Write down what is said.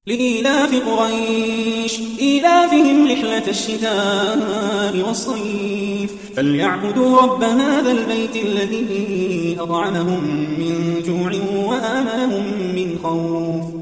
لإيلاف قريش إيلافهم رحلة الشتاء والصيف فليعبدوا رب هذا البيت الذي أطعمهم من جوع وآمنهم من خوف